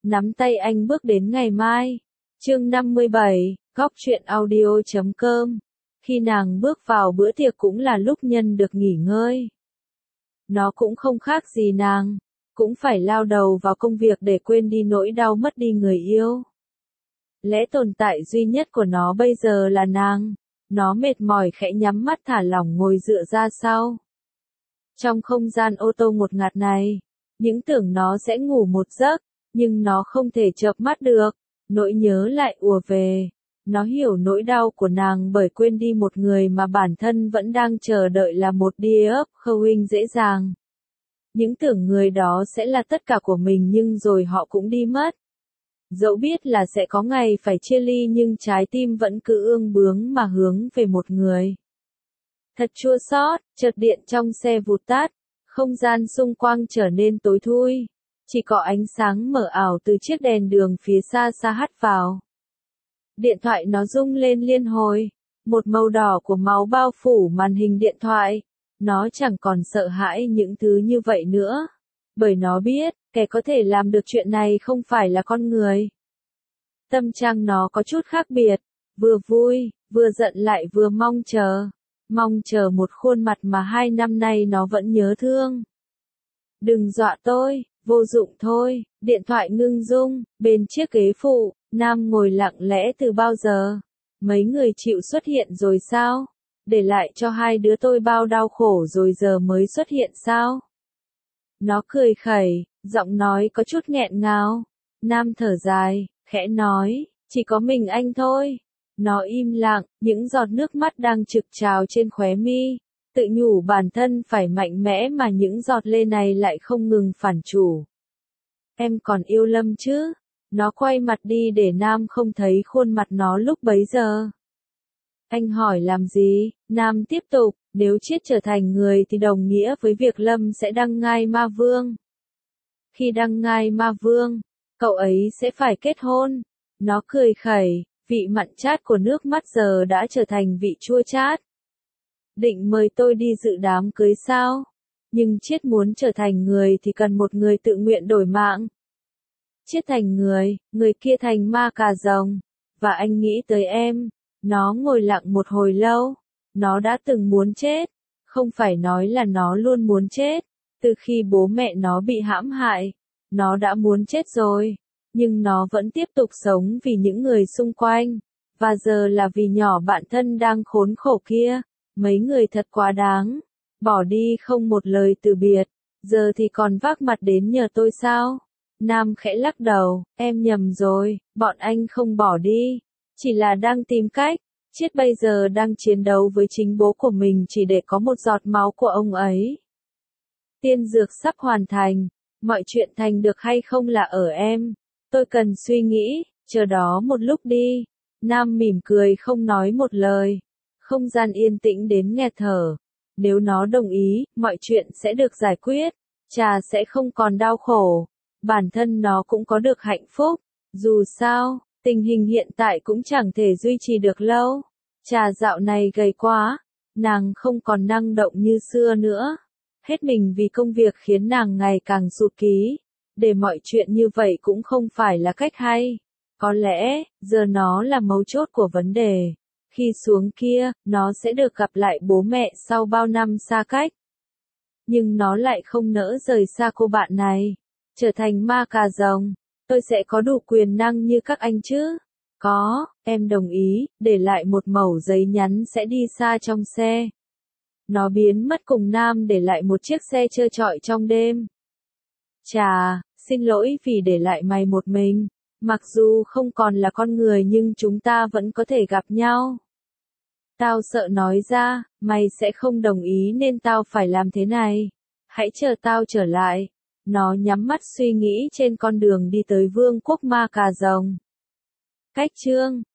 nắm tay anh bước đến ngày mai. Chương 57, Góc truyện audio.com. Khi nàng bước vào bữa tiệc cũng là lúc nhân được nghỉ ngơi. Nó cũng không khác gì nàng, cũng phải lao đầu vào công việc để quên đi nỗi đau mất đi người yêu. Lẽ tồn tại duy nhất của nó bây giờ là nàng. Nó mệt mỏi khẽ nhắm mắt thả lỏng ngồi dựa ra sau. Trong không gian ô tô ngột ngạt này, những tưởng nó sẽ ngủ một giấc, nhưng nó không thể chợp mắt được, nỗi nhớ lại ùa về. Nó hiểu nỗi đau của nàng bởi quên đi một người mà bản thân vẫn đang chờ đợi là một deep dễ dàng. Những tưởng người đó sẽ là tất cả của mình nhưng rồi họ cũng đi mất. Dẫu biết là sẽ có ngày phải chia ly nhưng trái tim vẫn cứ ương bướng mà hướng về một người. Thật chua xót, chợt điện trong xe vụt tắt, không gian xung quanh trở nên tối thui. Chỉ có ánh sáng mờ ảo từ chiếc đèn đường phía xa xa hắt vào. Điện thoại nó rung lên liên hồi, một màu đỏ của máu bao phủ màn hình điện thoại. Nó chẳng còn sợ hãi những thứ như vậy nữa. Bởi nó biết, kẻ có thể làm được chuyện này không phải là con người. Tâm trạng nó có chút khác biệt, vừa vui, vừa giận lại vừa mong chờ. Mong chờ một khuôn mặt mà 2 năm nay nó vẫn nhớ thương. Đừng dọa tôi, vô dụng thôi, điện thoại ngưng rung, bên chiếc ghế phụ, Nam ngồi lặng lẽ từ bao giờ. Mấy người chịu xuất hiện rồi sao? Để lại cho hai đứa tôi bao đau khổ rồi giờ mới xuất hiện sao? Nó cười khẩy, giọng nói có chút nghẹn ngào. Nam thở dài, khẽ nói, chỉ có mình anh thôi. Nó im lặng, những giọt nước mắt đang trực trào trên khóe mi. Tự nhủ bản thân phải mạnh mẽ mà những giọt lê này lại không ngừng phản chủ. Em còn yêu Lâm chứ? Nó quay mặt đi để Nam không thấy khuôn mặt nó lúc bấy giờ. Anh hỏi làm gì? Nam tiếp tục, nếu Chiết trở thành người thì đồng nghĩa với việc Lâm sẽ đăng ngai ma vương. Khi đăng ngai ma vương, cậu ấy sẽ phải kết hôn. Nó cười khẩy, vị mặn chát của nước mắt giờ đã trở thành vị chua chát. Định mời tôi đi dự đám cưới sao? Nhưng Chiết muốn trở thành người thì cần một người tự nguyện đổi mạng. Chiết thành người kia thành ma cà rồng. Và anh nghĩ tới em. Nó ngồi lặng một hồi lâu. Nó đã từng muốn chết. Không phải nói là nó luôn muốn chết. Từ khi bố mẹ nó bị hãm hại, nó đã muốn chết rồi. Nhưng nó vẫn tiếp tục sống vì những người xung quanh. Và giờ là vì nhỏ bạn thân đang khốn khổ kia. Mấy người thật quá đáng. Bỏ đi không một lời từ biệt. Giờ thì còn vác mặt đến nhờ tôi sao? Nam khẽ lắc đầu, em nhầm rồi, bọn anh không bỏ đi. Chỉ là đang tìm cách. Chiết bây giờ đang chiến đấu với chính bố của mình chỉ để có một giọt máu của ông ấy. Tiên dược sắp hoàn thành. Mọi chuyện thành được hay không là ở em. Tôi cần suy nghĩ, chờ đó một lúc đi. Nam mỉm cười không nói một lời. Không gian yên tĩnh đến nghẹt thở. Nếu nó đồng ý, mọi chuyện sẽ được giải quyết. Trà sẽ không còn đau khổ. Bản thân nó cũng có được hạnh phúc. Dù sao, tình hình hiện tại cũng chẳng thể duy trì được lâu. Trà dạo này gầy quá. Nàng không còn năng động như xưa nữa. Hết mình vì công việc khiến nàng ngày càng sụt ký. Để mọi chuyện như vậy cũng không phải là cách hay. Có lẽ, giờ nó là mấu chốt của vấn đề. Khi xuống kia, nó sẽ được gặp lại bố mẹ sau bao năm xa cách. Nhưng nó lại không nỡ rời xa cô bạn này. Trở thành ma cà rồng. Tôi sẽ có đủ quyền năng như các anh chứ? Có, em đồng ý, để lại một mẩu giấy nhắn sẽ đi xa trong xe. Nó biến mất cùng Nam để lại một chiếc xe trơ trọi trong đêm. Chà, xin lỗi vì để lại mày một mình. Mặc dù không còn là con người nhưng chúng ta vẫn có thể gặp nhau. Tao sợ nói ra, mày sẽ không đồng ý nên tao phải làm thế này. Hãy chờ tao trở lại. Nó nhắm mắt suy nghĩ trên con đường đi tới vương quốc ma cà rồng. Cách chương